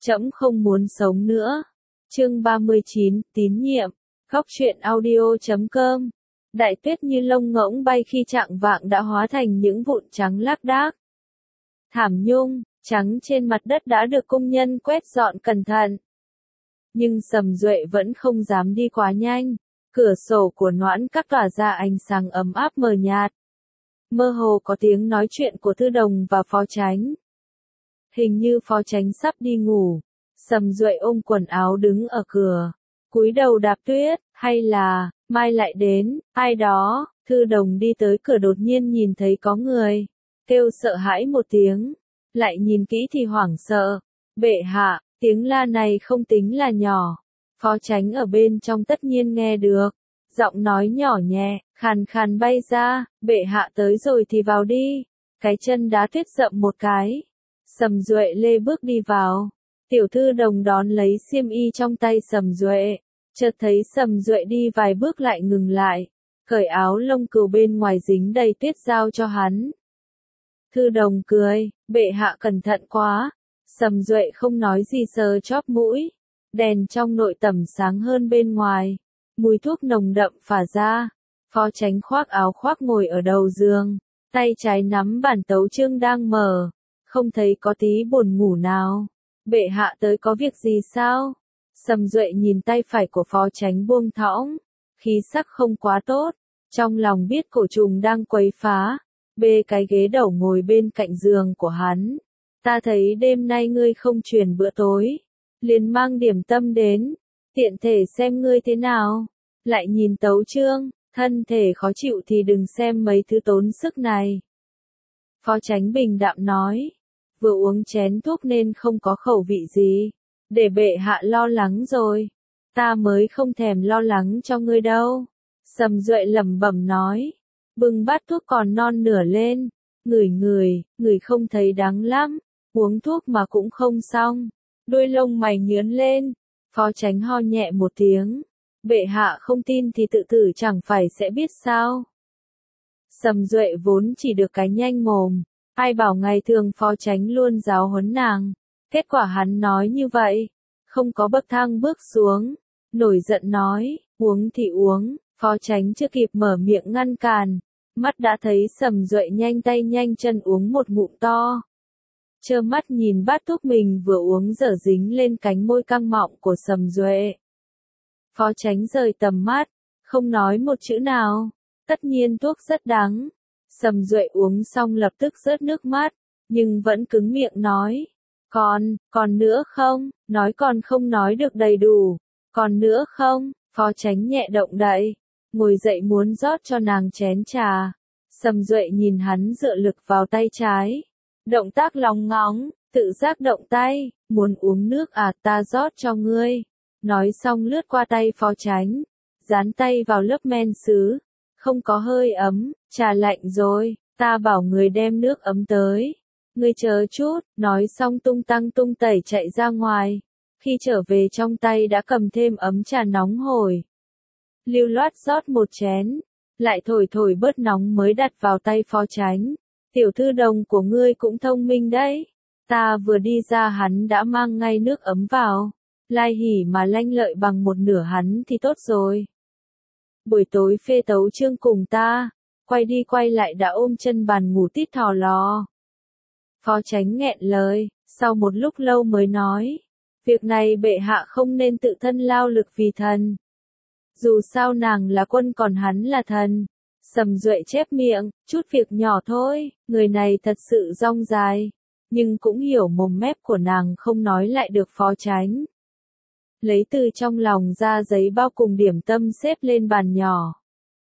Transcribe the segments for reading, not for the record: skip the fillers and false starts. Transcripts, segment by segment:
Trẫm không muốn sống nữa. Chương 39, tín nhiệm. Góc truyện audio.com. Đại tuyết như lông ngỗng bay khi chạng vạng đã hóa thành những vụn trắng lác đác. Thảm nhung, trắng trên mặt đất đã được công nhân quét dọn cẩn thận. Nhưng Sầm Duệ vẫn không dám đi quá nhanh. Cửa sổ của Noãn Các tỏa ra ánh sáng ấm áp mờ nhạt. Mơ hồ có tiếng nói chuyện của Thư Đồng và Phó Chánh. Hình như Phó Chánh sắp đi ngủ. Sầm Duệ ôm quần áo đứng ở cửa, cúi đầu đạp tuyết, hay là, mai lại đến, ai đó. Thư Đồng đi tới cửa đột nhiên nhìn thấy có người, kêu sợ hãi một tiếng, lại nhìn kỹ thì hoảng sợ. Bệ hạ, tiếng la này không tính là nhỏ. Phó Chánh ở bên trong tất nhiên nghe được, giọng nói nhỏ nhẹ, khàn khàn bay ra, bệ hạ tới rồi thì vào đi. Cái chân đá tuyết rậm một cái. Sầm Duệ lê bước đi vào. Tiểu Thư Đồng đón lấy xiêm y trong tay Sầm Duệ, chợt thấy Sầm Duệ đi vài bước lại ngừng lại, cởi áo lông cừu bên ngoài dính đầy tuyết giao cho hắn. Thư Đồng cười, bệ hạ cẩn thận quá. Sầm Duệ không nói gì sờ chóp mũi, đèn trong nội tẩm sáng hơn bên ngoài, mùi thuốc nồng đậm phả ra. Phó Chánh khoác áo khoác ngồi ở đầu giường, tay trái nắm bản tấu chương đang mở, không thấy có tí buồn ngủ nào. Bệ hạ tới có việc gì sao? Sầm Duệ nhìn tay phải của Phó Chánh buông thõng, khí sắc không quá tốt, trong lòng biết cổ trùng đang quấy phá, bê cái ghế đầu ngồi bên cạnh giường của hắn. Ta thấy đêm nay ngươi không truyền bữa tối, liền mang điểm tâm đến, tiện thể xem ngươi thế nào. Lại nhìn tấu chương, thân thể khó chịu thì đừng xem mấy thứ tốn sức này. Phó Chánh bình đạm nói, vừa uống chén thuốc nên không có khẩu vị gì, để bệ hạ lo lắng rồi. Ta mới không thèm lo lắng cho ngươi đâu. Sầm Duệ lẩm bẩm nói, bưng bát thuốc còn non nửa lên, ngửi không thấy đắng lắm, uống thuốc mà cũng không xong. Đôi lông mày nhướng lên. Phó Chánh ho nhẹ một tiếng, bệ hạ không tin thì tự thử chẳng phải sẽ biết sao. Sầm Duệ vốn chỉ được cái nhanh mồm, ai bảo ngày thường Phó Chánh luôn giáo huấn nàng, kết quả hắn nói như vậy, không có bậc thang bước xuống, nổi giận nói, uống thì uống. Phó Chánh chưa kịp mở miệng ngăn cản, mắt đã thấy Sầm Duệ nhanh tay nhanh chân uống một ngụm to. Trơ mắt nhìn bát thuốc mình vừa uống dở dính lên cánh môi căng mọng của Sầm Duệ. Phó Chánh rời tầm mắt, không nói một chữ nào. Tất nhiên thuốc rất đắng. Sầm Duệ uống xong lập tức rớt nước mắt, nhưng vẫn cứng miệng nói. Còn nữa không? Nói còn không nói được đầy đủ. Còn nữa không? Phó Chánh nhẹ động đậy, ngồi dậy muốn rót cho nàng chén trà. Sầm Duệ nhìn hắn dựa lực vào tay trái. Động tác lóng ngóng, tự giác động tay, muốn uống nước à, ta rót cho ngươi. Nói xong lướt qua tay Phó Chánh, dán tay vào lớp men sứ. Không có hơi ấm, trà lạnh rồi, ta bảo người đem nước ấm tới. Ngươi chờ chút, nói xong tung tăng tung tẩy chạy ra ngoài. Khi trở về trong tay đã cầm thêm ấm trà nóng hổi. Lưu loát rót một chén, lại thổi bớt nóng mới đặt vào tay Phó Chánh. Tiểu Thư Đồng của ngươi cũng thông minh đấy. Ta vừa đi ra hắn đã mang ngay nước ấm vào. Lai hỉ mà lanh lợi bằng một nửa hắn thì tốt rồi. Buổi tối phê tấu chương cùng ta, quay đi quay lại đã ôm chân bàn ngủ tít thò lò. Phó Chánh nghẹn lời, sau một lúc lâu mới nói, việc này bệ hạ không nên tự thân lao lực vì thần. Dù sao nàng là quân còn hắn là thần. Sầm Duệ chép miệng, chút việc nhỏ thôi, người này thật sự dong dài, nhưng cũng hiểu mồm mép của nàng không nói lại được Phó Chánh. Lấy từ trong lòng ra giấy bao cùng điểm tâm xếp lên bàn nhỏ.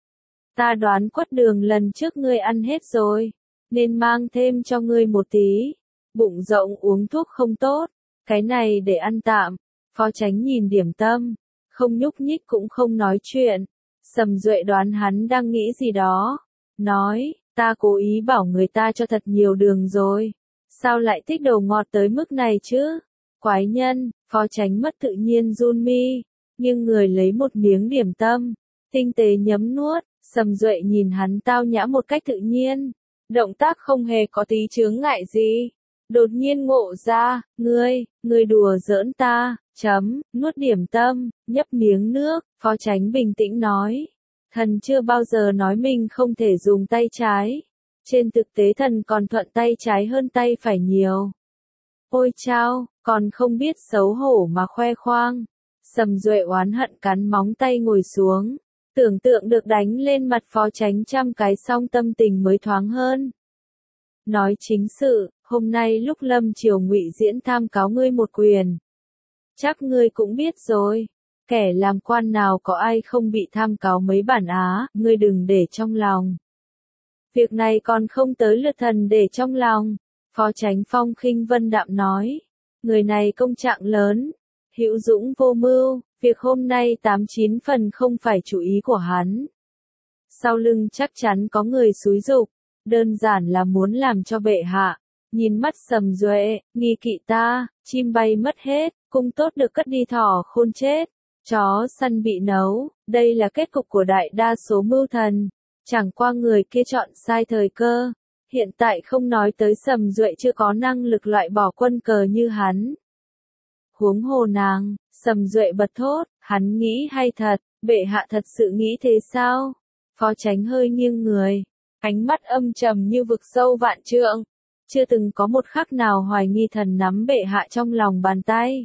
Ta đoán quất đường lần trước ngươi ăn hết rồi, nên mang thêm cho ngươi một tí. Bụng rộng uống thuốc không tốt, cái này để ăn tạm. Phó Chánh nhìn điểm tâm, không nhúc nhích cũng không nói chuyện. Sầm Duệ đoán hắn đang nghĩ gì đó, nói, ta cố ý bảo người ta cho thật nhiều đường rồi. Sao lại thích đồ ngọt tới mức này chứ? Quái nhân. Phó Chánh mất tự nhiên run mi, nhưng người lấy một miếng điểm tâm, tinh tế nhấm nuốt. Sầm Duệ nhìn hắn tao nhã một cách tự nhiên, động tác không hề có tí chướng ngại gì. đột nhiên ngộ ra, ngươi đùa giỡn ta, nuốt điểm tâm, nhấp miếng nước, Phó Chánh bình tĩnh nói. Thần chưa bao giờ nói mình không thể dùng tay trái. Trên thực tế thần còn thuận tay trái hơn tay phải nhiều. Ôi chao, còn không biết xấu hổ mà khoe khoang. Sầm Duệ oán hận cắn móng tay ngồi xuống. Tưởng tượng được đánh lên mặt Phó Chánh trăm cái xong tâm tình mới thoáng hơn. Nói chính sự, hôm nay lúc lâm triều Ngụy Diễn tham cáo ngươi một quyền. Chắc ngươi cũng biết rồi. Kẻ làm quan nào có ai không bị tham cáo mấy bản á, ngươi đừng để trong lòng. Việc này còn không tới lượt thần để trong lòng. Phó Chánh phong khinh vân đạm nói. Người này công trạng lớn, hữu dũng vô mưu, việc hôm nay 89 phần không phải chủ ý của hắn. Sau lưng chắc chắn có người xúi giục, đơn giản là muốn làm cho bệ hạ. Nhìn mắt Sầm Duệ, nghi kỵ ta, chim bay mất hết, cung tốt được cất đi thỏ khôn chết. Chó săn bị nấu, đây là kết cục của đại đa số mưu thần. Chẳng qua người kia chọn sai thời cơ. Hiện tại không nói tới Sầm Duệ chưa có năng lực loại bỏ quân cờ như hắn. Huống hồ nàng, Sầm Duệ bật thốt, hắn nghĩ hay thật, bệ hạ thật sự nghĩ thế sao? Phó Chánh hơi nghiêng người, ánh mắt âm trầm như vực sâu vạn trượng. Chưa từng có một khắc nào hoài nghi thần nắm bệ hạ trong lòng bàn tay.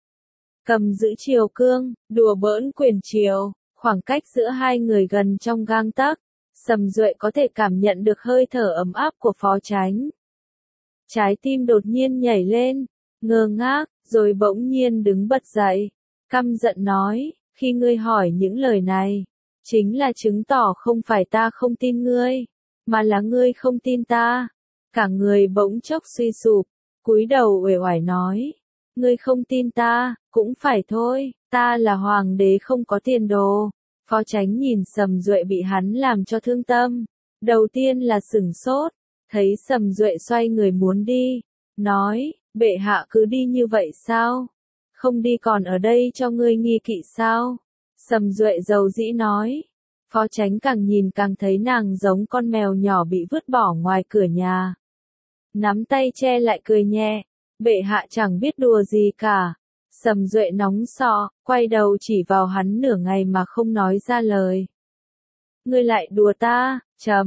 Cầm giữ triều cương, đùa bỡn quyền triều, khoảng cách giữa hai người gần trong gang tấc. Sầm Duệ có thể cảm nhận được hơi thở ấm áp của Phó Chánh. Trái tim đột nhiên nhảy lên, ngơ ngác, rồi bỗng nhiên đứng bật dậy. Căm giận nói, khi ngươi hỏi những lời này, chính là chứng tỏ không phải ta không tin ngươi, mà là ngươi không tin ta. Cả người bỗng chốc suy sụp, cúi đầu uể oải nói, ngươi không tin ta, cũng phải thôi, ta là hoàng đế không có tiền đồ. Phó Chánh nhìn Sầm Duệ bị hắn làm cho thương tâm. Đầu tiên là sửng sốt, thấy Sầm Duệ xoay người muốn đi, nói, bệ hạ cứ đi như vậy sao? Không đi còn ở đây cho ngươi nghi kỵ sao? Sầm Duệ dầu dĩ nói. Phó Chánh càng nhìn càng thấy nàng giống con mèo nhỏ bị vứt bỏ ngoài cửa nhà. Nắm tay che lại cười nhẹ, bệ hạ chẳng biết đùa gì cả. Sầm Duệ nóng sọ, quay đầu chỉ vào hắn nửa ngày mà không nói ra lời. Ngươi lại đùa ta,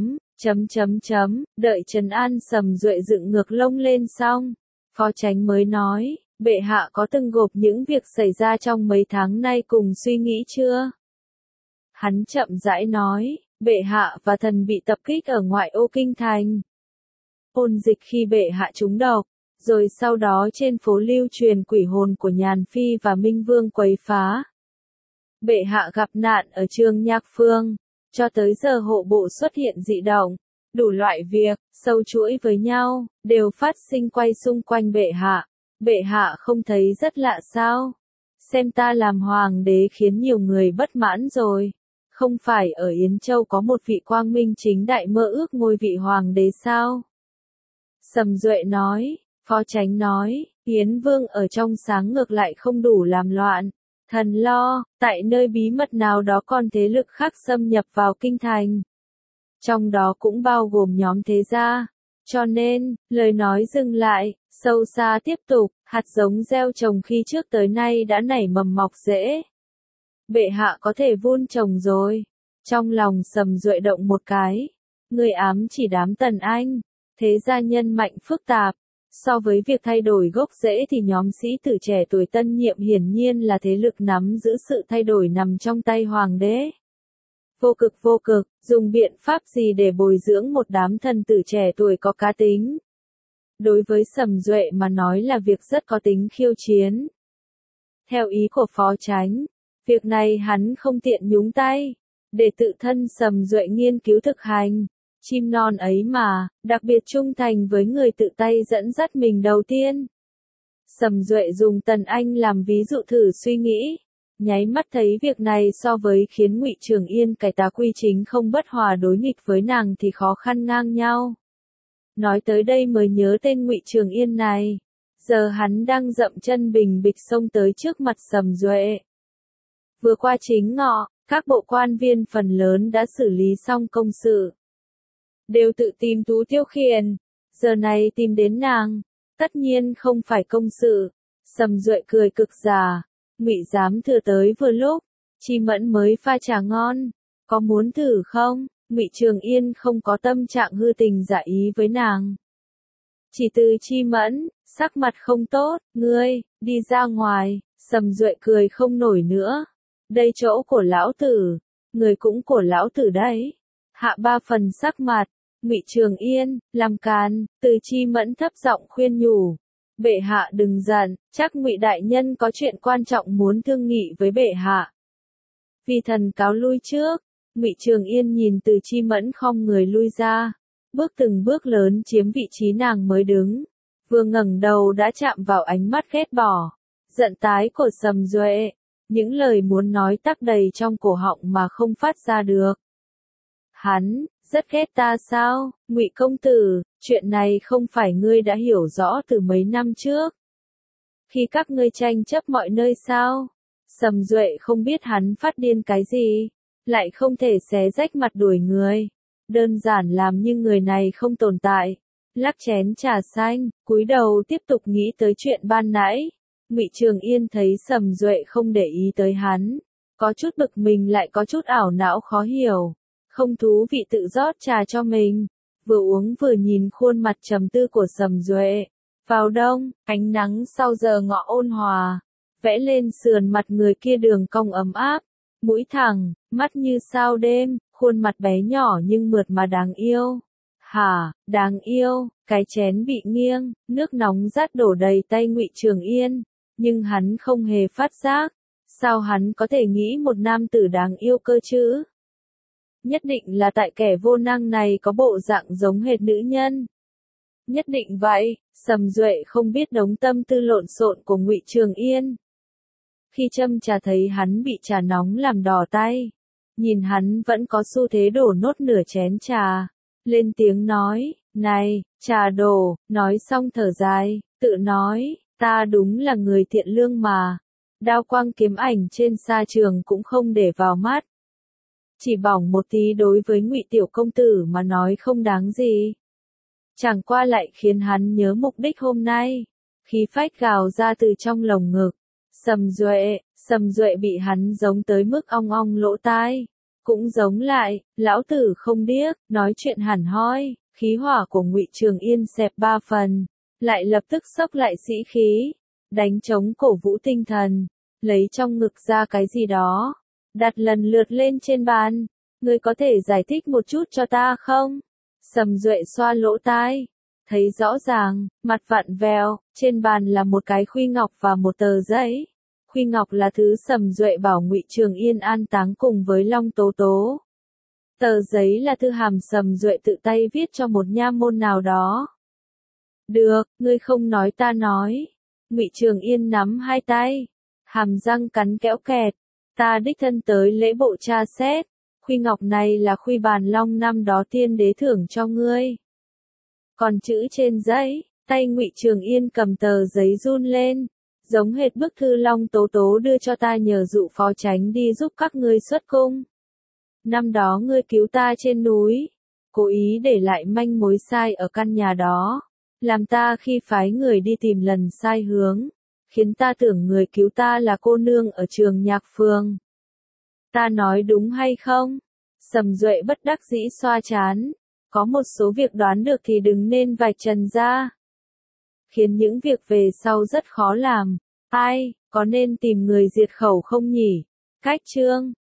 đợi trấn an Sầm Duệ dựng ngược lông lên xong. Phó Chánh mới nói, bệ hạ có từng gộp những việc xảy ra trong mấy tháng nay cùng suy nghĩ chưa? Hắn chậm rãi nói, bệ hạ và thần bị tập kích ở ngoại ô kinh thành. Ôn dịch khi bệ hạ trúng độc. Rồi sau đó trên phố lưu truyền quỷ hồn của Nhàn Phi và Minh Vương quấy phá. Bệ hạ gặp nạn ở Trương Nhạc Phương, cho tới giờ hộ bộ xuất hiện dị động, đủ loại việc, sâu chuỗi với nhau, đều phát sinh quay xung quanh bệ hạ. Bệ hạ không thấy rất lạ sao? Xem ta làm hoàng đế khiến nhiều người bất mãn rồi. Không phải ở Yến Châu có một vị quang minh chính đại mơ ước ngôi vị hoàng đế sao? Sầm Duệ nói. Phó Chánh nói, Yến Vương ở trong sáng ngược lại không đủ làm loạn. Thần lo, tại nơi bí mật nào đó còn thế lực khác xâm nhập vào kinh thành. Trong đó cũng bao gồm nhóm thế gia. Cho nên, lời nói dừng lại, sâu xa tiếp tục, hạt giống gieo trồng khi trước tới nay đã nảy mầm mọc rễ. Bệ hạ có thể vun trồng rồi. Trong lòng Sầm Duệ động một cái. Người ám chỉ đám Tần Anh. Thế gia nhân mạnh phức tạp. So với việc thay đổi gốc rễ thì nhóm sĩ tử trẻ tuổi tân nhiệm hiển nhiên là thế lực nắm giữ sự thay đổi nằm trong tay hoàng đế. Vô cực, dùng biện pháp gì để bồi dưỡng một đám thần tử trẻ tuổi có cá tính? Đối với Sầm Duệ mà nói là việc rất có tính khiêu chiến. Theo ý của Phó Chánh, việc này hắn không tiện nhúng tay, để tự thân Sầm Duệ nghiên cứu thực hành. Chim non ấy mà, đặc biệt trung thành với người tự tay dẫn dắt mình đầu tiên. Sầm Duệ dùng Tần Anh làm ví dụ thử suy nghĩ. Nháy mắt thấy việc này so với khiến Ngụy Trường Yên cải tà quy chính không bất hòa đối nghịch với nàng thì khó khăn ngang nhau. Nói tới đây mới nhớ tên Ngụy Trường Yên này. Giờ hắn đang dậm chân bình bịch xông tới trước mặt Sầm Duệ. Vừa qua chính ngọ, các bộ quan viên phần lớn đã xử lý xong công sự. Đều tự tìm Tú Tiêu Khiển, giờ này tìm đến nàng. Tất nhiên không phải công sự. Sầm Duệ cười cực già. Ngụy Giám thừa tới vừa lúc, Chi Mẫn mới pha trà ngon, có muốn thử không? Ngụy Trường Yên không có tâm trạng hư tình giả ý với nàng. Chỉ từ Chi Mẫn, sắc mặt không tốt, ngươi, đi ra ngoài. Sầm Duệ cười không nổi nữa. Đây chỗ của lão tử, người cũng của lão tử đấy. Hạ ba phần sắc mặt. Ngụy Trường Yên, làm càn. Từ Chi Mẫn thấp giọng khuyên nhủ. Bệ hạ đừng giận, chắc Ngụy đại nhân có chuyện quan trọng muốn thương nghị với bệ hạ. Vi thần cáo lui trước. Ngụy Trường Yên nhìn Từ Chi Mẫn khom người lui ra, bước từng bước lớn chiếm vị trí nàng mới đứng. Vừa ngẩng đầu đã chạm vào ánh mắt ghét bỏ, giận tái của Sầm Duệ. Những lời muốn nói tắc đầy trong cổ họng mà không phát ra được. Hắn, rất ghét ta sao? Ngụy công tử, chuyện này không phải ngươi đã hiểu rõ từ mấy năm trước, khi các ngươi tranh chấp mọi nơi sao? Sầm Duệ không biết hắn phát điên cái gì, lại không thể xé rách mặt đuổi người. Đơn giản làm như người này không tồn tại. Lắc chén trà xanh, cúi đầu tiếp tục nghĩ tới chuyện ban nãy. Ngụy Trường Yên thấy Sầm Duệ không để ý tới hắn, có chút bực mình lại có chút ảo não khó hiểu. Không thú vị tự rót trà cho mình, vừa uống vừa nhìn khuôn mặt trầm tư của Sầm Duệ. Vào đông, ánh nắng sau giờ ngọ ôn hòa, vẽ lên sườn mặt người kia đường cong ấm áp, mũi thẳng, mắt như sao đêm, khuôn mặt bé nhỏ nhưng mượt mà đáng yêu. Hả, đáng yêu, cái chén bị nghiêng, nước nóng rát đổ đầy tay Ngụy Trường Yên, nhưng hắn không hề phát giác. Sao hắn có thể nghĩ một nam tử đáng yêu cơ chứ? Nhất định là tại kẻ vô năng này có bộ dạng giống hệt nữ nhân. Nhất định vậy. Sầm Duệ không biết đống tâm tư lộn xộn của Ngụy Trường Yên. Khi châm trà thấy hắn bị trà nóng làm đỏ tay, nhìn hắn vẫn có xu thế đổ nốt nửa chén trà, lên tiếng nói, này, trà đổ, nói xong thở dài, tự nói, ta đúng là người thiện lương mà. Đao quang kiếm ảnh trên sa trường cũng không để vào mắt. Chỉ bỏng một tí đối với Ngụy tiểu công tử mà nói không đáng gì. Chẳng qua lại khiến hắn nhớ mục đích hôm nay. Khí phách gào ra từ trong lồng ngực. Sầm Duệ bị hắn giống tới mức ong ong lỗ tai. Cũng giống lại, lão tử không điếc, nói chuyện hẳn hoi. Khí hỏa của Ngụy Trường Yên xẹp ba phần, lại lập tức xốc lại sĩ khí, đánh trống cổ vũ tinh thần, lấy trong ngực ra cái gì đó, đặt lần lượt lên trên bàn. Ngươi có thể giải thích một chút cho ta không? Sầm Duệ xoa lỗ tai, thấy rõ ràng, mặt vặn vẹo, trên bàn là một cái khuy ngọc và một tờ giấy. Khuy ngọc là thứ Sầm Duệ bảo Ngụy Trường Yên an táng cùng với Long Tố Tố. Tờ giấy là thư hàm Sầm Duệ tự tay viết cho một nha môn nào đó. Được, ngươi không nói ta nói. Ngụy Trường Yên nắm hai tay, hàm răng cắn kẽo kẹt. Ta đích thân tới lễ bộ tra xét. Khuy ngọc này là khuy bàn long năm đó tiên đế thưởng cho ngươi. Còn chữ trên giấy, tay Ngụy Trường Yên cầm tờ giấy run lên, giống hệt bức thư Long Tố Tố đưa cho ta nhờ dụ phó chánh đi giúp các ngươi xuất cung. Năm đó ngươi cứu ta trên núi, cố ý để lại manh mối sai ở căn nhà đó, làm ta khi phái người đi tìm lần sai hướng, khiến ta tưởng người cứu ta là cô nương ở Trường Nhạc Phường. Ta nói đúng hay không? Sầm Duệ bất đắc dĩ xoa trán. Có một số việc đoán được thì đừng nên vạch trần ra, khiến những việc về sau rất khó làm. Ai, có nên tìm người diệt khẩu không nhỉ? Cách chương